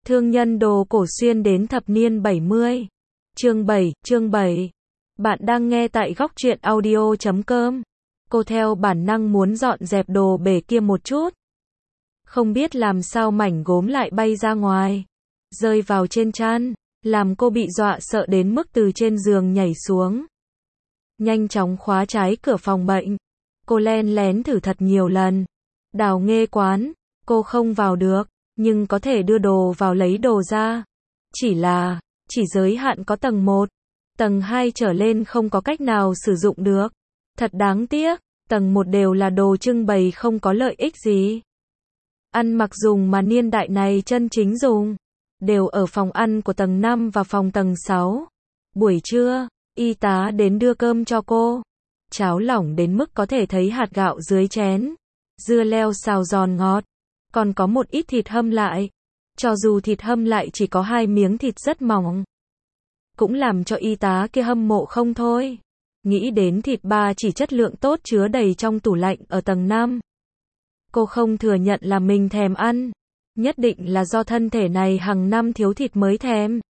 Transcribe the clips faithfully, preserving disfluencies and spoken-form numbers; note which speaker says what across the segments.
Speaker 1: Thương nhân đồ cổ xuyên đến thập niên bảy mươi. Chương bảy, chương bảy. Bạn đang nghe tại góc truyện audio chấm com. Cô theo bản năng muốn dọn dẹp đồ bể kia một chút. Không biết làm sao mảnh gốm lại bay ra ngoài, rơi vào trên chăn, làm cô bị dọa sợ đến mức từ trên giường nhảy xuống. Nhanh chóng khóa trái cửa phòng bệnh. Cô len lén thử thật nhiều lần. Đào nghe quán, cô không vào được, nhưng có thể đưa đồ vào lấy đồ ra. Chỉ là, chỉ giới hạn có tầng một. Tầng hai trở lên không có cách nào sử dụng được. Thật đáng tiếc, tầng một đều là đồ trưng bày không có lợi ích gì. Ăn mặc dùng mà niên đại này chân chính dùng, đều ở phòng ăn của tầng năm và phòng tầng sáu. Buổi trưa, y tá đến đưa cơm cho cô. Cháo lỏng đến mức có thể thấy hạt gạo dưới chén. Dưa leo xào giòn ngọt. Còn có một ít thịt hâm lại. Cho dù thịt hâm lại chỉ có hai miếng thịt rất mỏng, cũng làm cho y tá kia hâm mộ không thôi. Nghĩ đến thịt ba chỉ chất lượng tốt chứa đầy trong tủ lạnh ở tầng năm. Cô không thừa nhận là mình thèm ăn. Nhất định là do thân thể này hàng năm thiếu thịt mới thèm.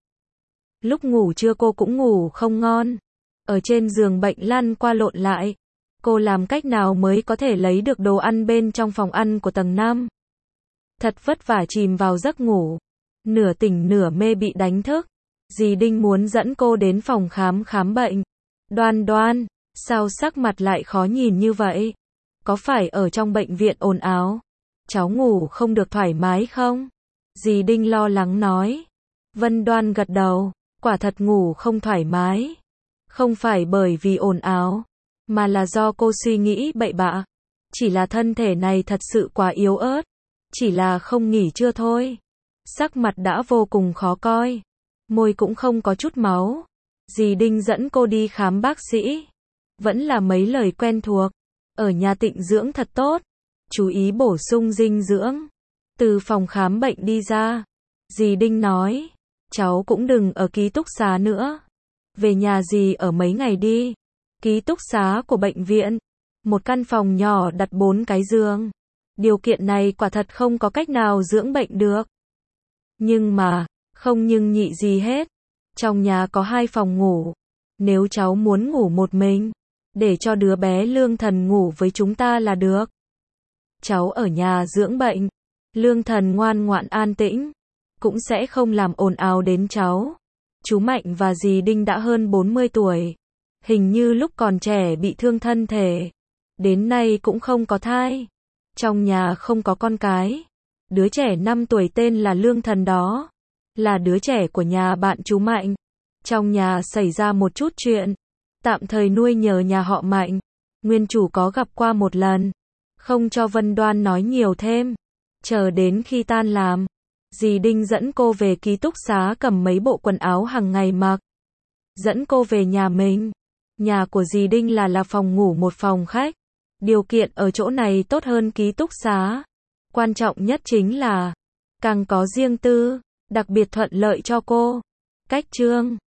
Speaker 1: Lúc ngủ trưa cô cũng ngủ không ngon. Ở trên giường bệnh lăn qua lộn lại. Cô làm cách nào mới có thể lấy được đồ ăn bên trong phòng ăn của tầng năm. Thật vất vả chìm vào giấc ngủ. Nửa tỉnh nửa mê bị đánh thức. Dì Đinh muốn dẫn cô đến phòng khám khám bệnh. Đoan Đoan, sao sắc mặt lại khó nhìn như vậy? Có phải ở trong bệnh viện ồn ào? Cháu ngủ không được thoải mái không? Dì Đinh lo lắng nói. Vân Đoan gật đầu, quả thật ngủ không thoải mái. Không phải bởi vì ồn ào, mà là do cô suy nghĩ bậy bạ. Chỉ là thân thể này thật sự quá yếu ớt. Chỉ là không nghỉ trưa thôi. Sắc mặt đã vô cùng khó coi. Môi cũng không có chút máu. Dì Đinh dẫn cô đi khám bác sĩ. Vẫn là mấy lời quen thuộc. Ở nhà tịnh dưỡng thật tốt. Chú ý bổ sung dinh dưỡng. Từ phòng khám bệnh đi ra, dì Đinh nói, cháu cũng đừng ở ký túc xá nữa. Về nhà dì ở mấy ngày đi. Ký túc xá của bệnh viện. Một căn phòng nhỏ đặt bốn cái giường. Điều kiện này quả thật không có cách nào dưỡng bệnh được. Nhưng mà, không nhưng nhị gì hết. Trong nhà có hai phòng ngủ. Nếu cháu muốn ngủ một mình, để cho đứa bé Lương Thần ngủ với chúng ta là được. Cháu ở nhà dưỡng bệnh. Lương Thần ngoan ngoãn an tĩnh. Cũng sẽ không làm ồn ào đến cháu. Chú Mạnh và dì Đinh đã hơn bốn mươi tuổi. Hình như lúc còn trẻ bị thương thân thể. Đến nay cũng không có thai. Trong nhà không có con cái. Đứa trẻ năm tuổi tên là Lương Thần đó. Là đứa trẻ của nhà bạn chú Mạnh. Trong nhà xảy ra một chút chuyện. Tạm thời nuôi nhờ nhà họ Mạnh. Nguyên chủ có gặp qua một lần. Không cho Vân Đoan nói nhiều thêm. Chờ đến khi tan làm, dì Đinh dẫn cô về ký túc xá cầm mấy bộ quần áo hàng ngày mặc. Dẫn cô về nhà mình. Nhà của dì Đinh là là phòng ngủ một phòng khách. Điều kiện ở chỗ này tốt hơn ký túc xá. Quan trọng nhất chính là càng có riêng tư, đặc biệt thuận lợi cho cô. Cách chương